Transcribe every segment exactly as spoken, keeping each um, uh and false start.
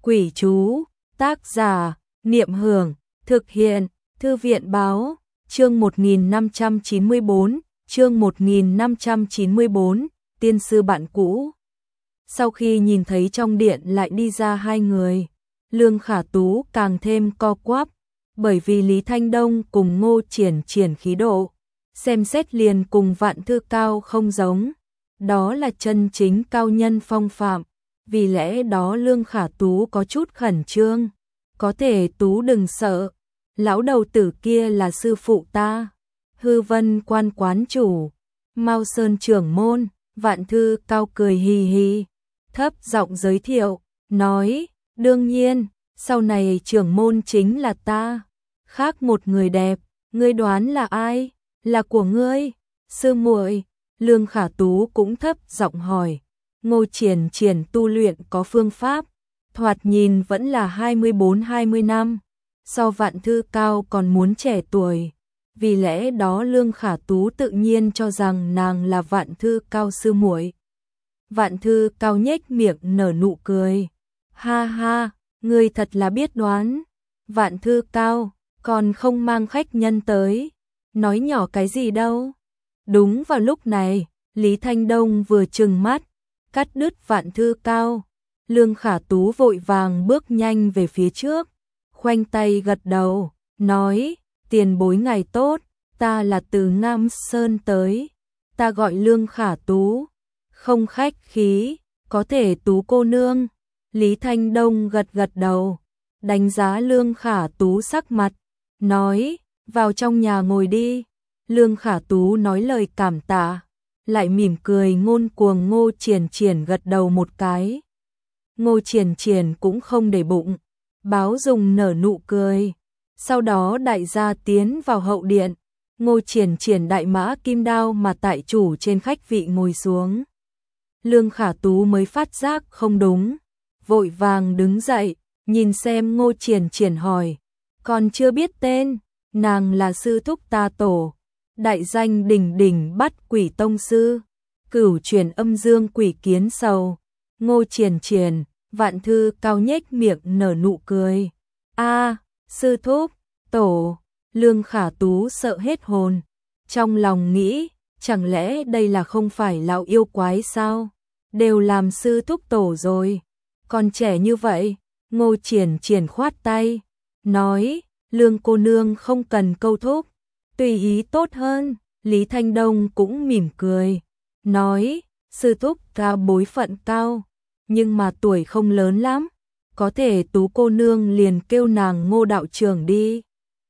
Quỷ chú, tác giả, Niệm Hưởng, thực hiện, Thư viện báo, chương một nghìn năm trăm chín mươi bốn, chương một nghìn năm trăm chín mươi bốn, tiên sư bạn cũ. Sau khi nhìn thấy trong điện lại đi ra hai người, Lương Khả Tú càng thêm co quắp, bởi vì Lý Thanh Đông cùng Ngô Triển Triển khí độ, xem xét liền cùng Vạn Thư Cao không giống, đó là chân chính cao nhân phong phạm, vì lẽ đó Lương Khả Tú có chút khẩn trương, có thể Tú đừng sợ, lão đầu tử kia là sư phụ ta, Hư Vân Quan quán chủ, Mao Sơn trưởng môn. Vạn Thư Cao cười hì hì, thấp giọng giới thiệu, nói, đương nhiên, sau này trưởng môn chính là ta, khác một người đẹp, ngươi đoán là ai? Là của ngươi, sư muội. Lương Khả Tú cũng thấp giọng hỏi. Ngô Triển Triển tu luyện có phương pháp, thoạt nhìn vẫn là hai mươi bốn hai mươi năm, so Vạn Thư Cao còn muốn trẻ tuổi. Vì lẽ đó Lương Khả Tú tự nhiên cho rằng nàng là Vạn Thư Cao sư muội. Vạn Thư Cao nhếch miệng nở nụ cười. Ha ha, ngươi thật là biết đoán. Vạn Thư Cao, còn không mang khách nhân tới. Nói nhỏ cái gì đâu. Đúng vào lúc này, Lý Thanh Đông vừa trừng mắt, cắt đứt Vạn Thư Cao. Lương Khả Tú vội vàng bước nhanh về phía trước, khoanh tay gật đầu, nói, tiền bối ngày tốt, ta là từ Nam Sơn tới, ta gọi Lương Khả Tú, không khách khí, có thể Tú cô nương. Lý Thanh Đông gật gật đầu, đánh giá Lương Khả Tú sắc mặt, nói, vào trong nhà ngồi đi. Lương Khả Tú nói lời cảm tạ, lại mỉm cười ngôn cuồng. Ngô Triển Triển gật đầu một cái. Ngô Triển Triển cũng không để bụng, báo dùng nở nụ cười. Sau đó đại gia tiến vào hậu điện, Ngô Triển Triển đại mã kim đao mà tại chủ trên khách vị ngồi xuống. Lương Khả Tú mới phát giác không đúng, vội vàng đứng dậy, nhìn xem Ngô Triển Triển hỏi, còn chưa biết tên, nàng là sư thúc ta tổ, đại danh đỉnh đỉnh Bắt Quỷ tông sư, cửu truyền âm dương quỷ kiến sầu. Ngô Triển Triển, Vạn Thư Cao nhếch miệng nở nụ cười. A, sư thúc, tổ. Lương Khả Tú sợ hết hồn, trong lòng nghĩ, chẳng lẽ đây là không phải lão yêu quái sao? Đều làm sư thúc tổ rồi, còn trẻ như vậy. Ngô Triển Triển khoát tay, nói, Lương cô nương không cần câu thúc, tùy ý tốt hơn. Lý Thanh Đông cũng mỉm cười, nói, sư thúc cao bối phận cao, nhưng mà tuổi không lớn lắm, có thể Tú cô nương liền kêu nàng Ngô đạo trưởng đi.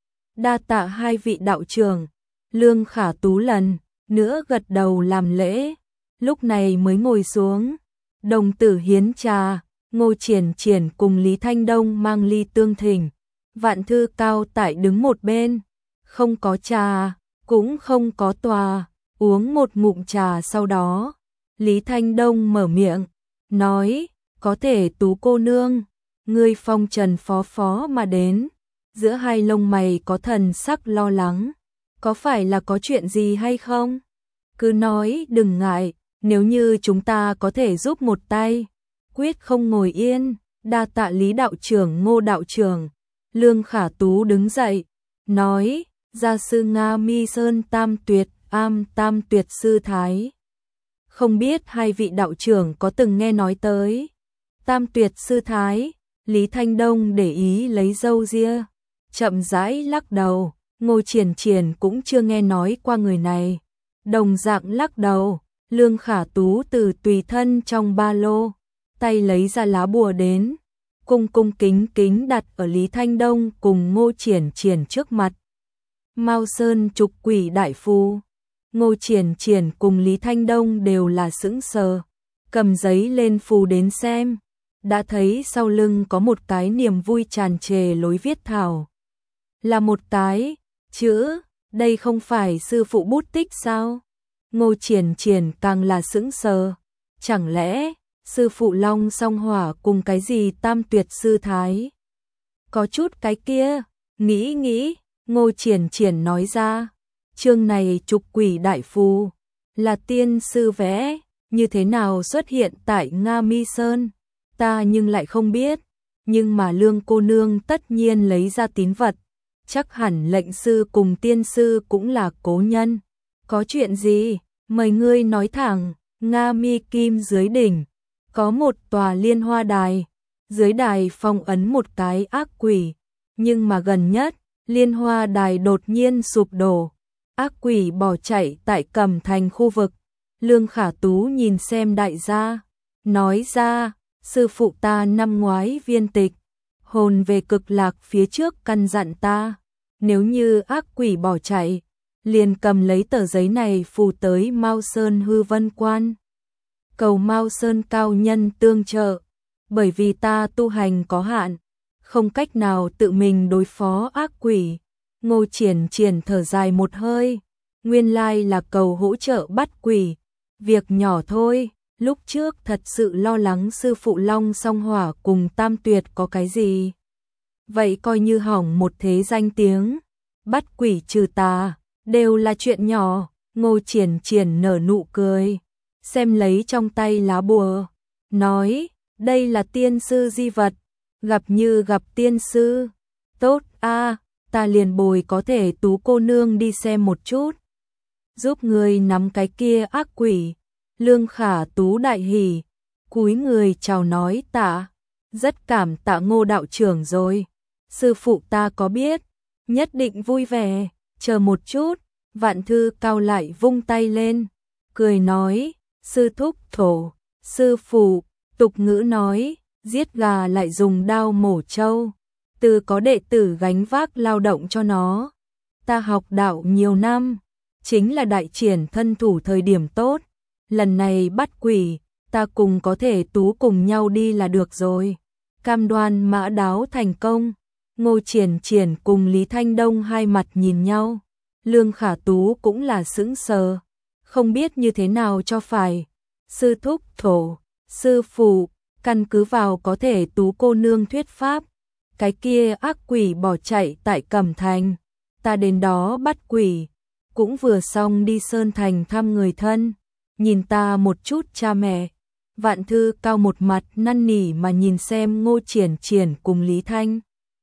Đa tạ hai vị đạo trưởng. Lương Khả Tú lần nữa gật đầu làm lễ, lúc này mới ngồi xuống. Đồng tử hiến trà, Ngô Triển Triển cùng Lý Thanh Đông mang ly tương thỉnh. Vạn Thư Cao tại đứng một bên, không có trà, cũng không có tòa, uống một ngụm trà. Sau đó, Lý Thanh Đông mở miệng, nói, có thể Tú cô nương, ngươi phong trần phó phó mà đến. Giữa hai lông mày có thần sắc lo lắng, có phải là có chuyện gì hay không? Cứ nói đừng ngại, nếu như chúng ta có thể giúp một tay, quyết không ngồi yên. Đa tạ Lý đạo trưởng, Ngô đạo trưởng. Lương Khả Tú đứng dậy, nói, gia sư Nga Mi Sơn Tam Tuyệt, am Tam Tuyệt sư thái. Không biết hai vị đạo trưởng có từng nghe nói tới Tam Tuyệt sư thái? Lý Thanh Đông để ý lấy râu ria, chậm rãi lắc đầu. Ngô Triển Triển cũng chưa nghe nói qua người này, đồng dạng lắc đầu. Lương Khả Tú từ tùy thân trong ba lô, tay lấy ra lá bùa đến, cung cung kính kính đặt ở Lý Thanh Đông cùng Ngô Triển Triển trước mặt. Mao Sơn trục quỷ đại phù. Ngô Triển Triển cùng Lý Thanh Đông đều là sững sờ, cầm giấy lên phù đến xem, đã thấy sau lưng có một cái niềm vui tràn trề lối viết thảo. Là một cái chữ, đây không phải sư phụ bút tích sao? Ngô Triển Triển càng là sững sờ, chẳng lẽ sư phụ Long Song Hỏa cùng cái gì Tam Tuyệt sư thái? Có chút cái kia, nghĩ nghĩ, Ngô Triển Triển nói ra, chương này trục quỷ đại phù, là tiên sư vẽ, như thế nào xuất hiện tại Nga Mi Sơn, ta nhưng lại không biết. nhưng mà Lương cô nương tất nhiên lấy ra tín vật, chắc hẳn lệnh sư cùng tiên sư cũng là cố nhân. Có chuyện gì? Mời ngươi nói thẳng. Nga Mi Kim dưới đỉnh, có một tòa liên hoa đài, dưới đài phong ấn một cái ác quỷ, nhưng mà gần nhất, liên hoa đài đột nhiên sụp đổ, ác quỷ bỏ chạy tại Cẩm Thành khu vực. Lương Khả Tú nhìn xem đại gia, nói ra, sư phụ ta năm ngoái viên tịch, hồn về cực lạc phía trước căn dặn ta, nếu như ác quỷ bỏ chạy, liền cầm lấy tờ giấy này phù tới Mao Sơn Hư Vân Quan. Cầu Mao Sơn cao nhân tương trợ, bởi vì ta tu hành có hạn, không cách nào tự mình đối phó ác quỷ. Ngô Triển Triển thở dài một hơi, nguyên lai là cầu hỗ trợ bắt quỷ, việc nhỏ thôi, lúc trước thật sự lo lắng sư phụ Long Song Hỏa cùng Tam Tuyệt có cái gì. Vậy coi như hỏng một thế danh tiếng, bắt quỷ trừ tà, đều là chuyện nhỏ. Ngô Triển Triển nở nụ cười, xem lấy trong tay lá bùa, nói, đây là tiên sư di vật, gặp như gặp tiên sư, tốt a, ta liền bồi có thể Tú cô nương đi xem một chút, giúp người nắm cái kia ác quỷ. Lương Khả Tú đại hỉ, cúi người chào nói tạ, rất cảm tạ Ngô đạo trưởng rồi, sư phụ ta có biết, nhất định vui vẻ, chờ một chút. Vạn Thư Cao lại vung tay lên, cười nói, sư thúc thổ, sư phụ, tục ngữ nói, giết gà lại dùng đao mổ trâu, từ có đệ tử gánh vác lao động cho nó. Ta học đạo nhiều năm, chính là đại triển thân thủ thời điểm tốt, lần này bắt quỷ, ta cùng có thể Tú cùng nhau đi là được rồi. Cam đoan mã đáo thành công. Ngô Triển Triển cùng Lý Thanh Đông hai mặt nhìn nhau. Lương Khả Tú cũng là sững sờ, không biết như thế nào cho phải. Sư thúc thổ, sư phụ, căn cứ vào có thể Tú cô nương thuyết pháp, cái kia ác quỷ bỏ chạy tại Cẩm Thành, ta đến đó bắt quỷ, cũng vừa xong đi Sơn Thành thăm người thân, nhìn ta một chút cha mẹ. Vạn Thư Cao một mặt năn nỉ mà nhìn xem Ngô Triển Triển cùng Lý Thanh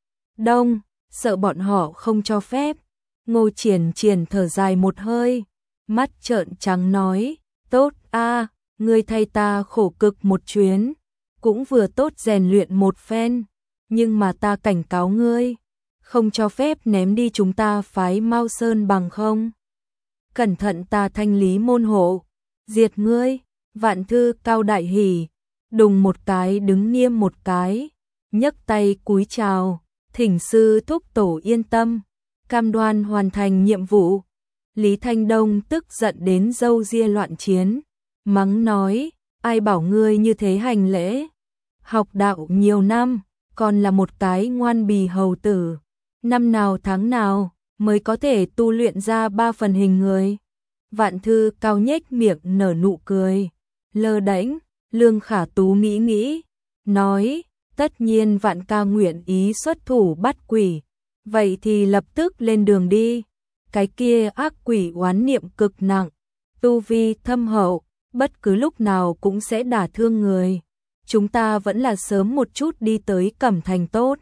Đông, sợ bọn họ không cho phép. Ngô Triển Triển thở dài một hơi, mắt trợn trắng nói, tốt a, ngươi thay ta khổ cực một chuyến, cũng vừa tốt rèn luyện một phen, nhưng mà ta cảnh cáo ngươi, không cho phép ném đi chúng ta phái Mao Sơn bằng không. Cẩn thận ta thanh lý môn hộ, diệt ngươi. Vạn Thư Cao đại hỉ, đùng một cái đứng nghiêm một cái, nhấc tay cúi chào, thỉnh sư thúc tổ yên tâm, cam đoan hoàn thành nhiệm vụ. Lý Thanh Đông tức giận đến râu ria loạn chiến, mắng nói, ai bảo ngươi như thế hành lễ, học đạo nhiều năm, còn là một cái ngoan bì hầu tử, năm nào tháng nào mới có thể tu luyện ra ba phần hình người. Vạn Thư Cao nhếch miệng nở nụ cười, lơ đễnh. Lương Khả Tú nghĩ nghĩ, nói, tất nhiên Vạn ca nguyện ý xuất thủ bắt quỷ, vậy thì lập tức lên đường đi. Cái kia ác quỷ oán niệm cực nặng, tu vi thâm hậu, bất cứ lúc nào cũng sẽ đả thương người. Chúng ta vẫn là sớm một chút đi tới Cẩm Thành tốt.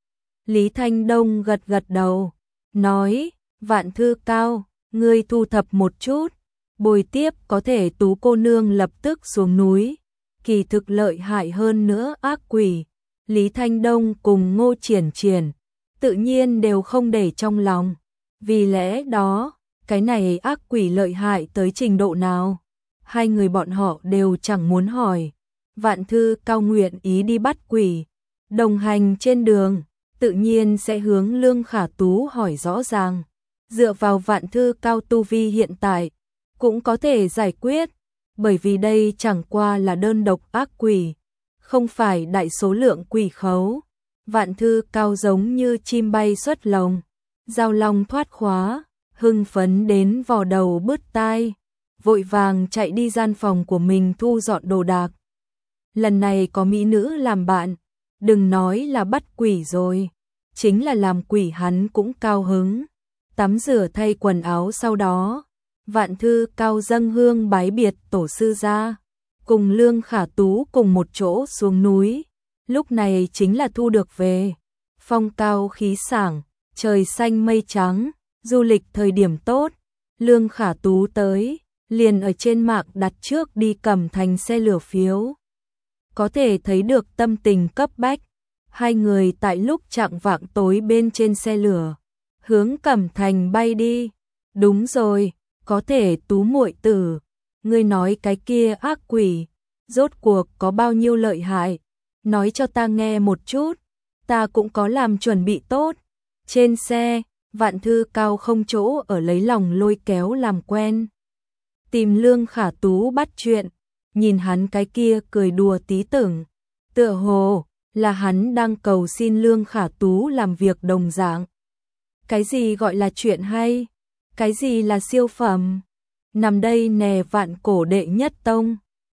Lý Thanh Đông gật gật đầu, nói, Vạn Thư Cao, ngươi thu thập một chút, bồi tiếp có thể Tú cô nương lập tức xuống núi. Kỳ thực lợi hại hơn nữa ác quỷ, Lý Thanh Đông cùng Ngô Triển Triển tự nhiên đều không để trong lòng. Vì lẽ đó, cái này ác quỷ lợi hại tới trình độ nào, hai người bọn họ đều chẳng muốn hỏi. Vạn Thư Cao nguyện ý đi bắt quỷ, đồng hành trên đường, tự nhiên sẽ hướng Lương Khả Tú hỏi rõ ràng. Dựa vào Vạn Thư Cao tu vi hiện tại, cũng có thể giải quyết, bởi vì đây chẳng qua là đơn độc ác quỷ, không phải đại số lượng quỷ khấu. Vạn Thư Cao giống như chim bay xuất lồng, giao long thoát khóa, hưng phấn đến vò đầu bứt tai, vội vàng chạy đi gian phòng của mình thu dọn đồ đạc. Lần này có mỹ nữ làm bạn, đừng nói là bắt quỷ rồi, chính là làm quỷ hắn cũng cao hứng. Tắm rửa thay quần áo sau đó, Vạn Thư Cao dâng hương bái biệt tổ sư ra, cùng Lương Khả Tú cùng một chỗ xuống núi. lúc này chính là thu được về. Phong cao khí sảng, trời xanh mây trắng, du lịch thời điểm tốt. Lương Khả Tú tới, liền ở trên mạng đặt trước đi Cẩm Thành xe lửa phiếu. Có thể thấy được tâm tình cấp bách. Hai người tại lúc chạng vạng tối bên trên xe lửa, hướng Cẩm Thành bay đi. Đúng rồi, có thể Tú muội tử, ngươi nói cái kia ác quỷ, rốt cuộc có bao nhiêu lợi hại, nói cho ta nghe một chút, ta cũng có làm chuẩn bị tốt. Trên xe, Vạn Thư Cao không chỗ ở lấy lòng lôi kéo làm quen. Tìm Lương Khả Tú bắt chuyện, nhìn hắn cái kia cười đùa tí tưởng, tựa hồ là hắn đang cầu xin Lương Khả Tú làm việc đồng dạng. Cái gì gọi là chuyện hay? Cái gì là siêu phẩm? Nằm đây nè vạn cổ đệ nhất tông.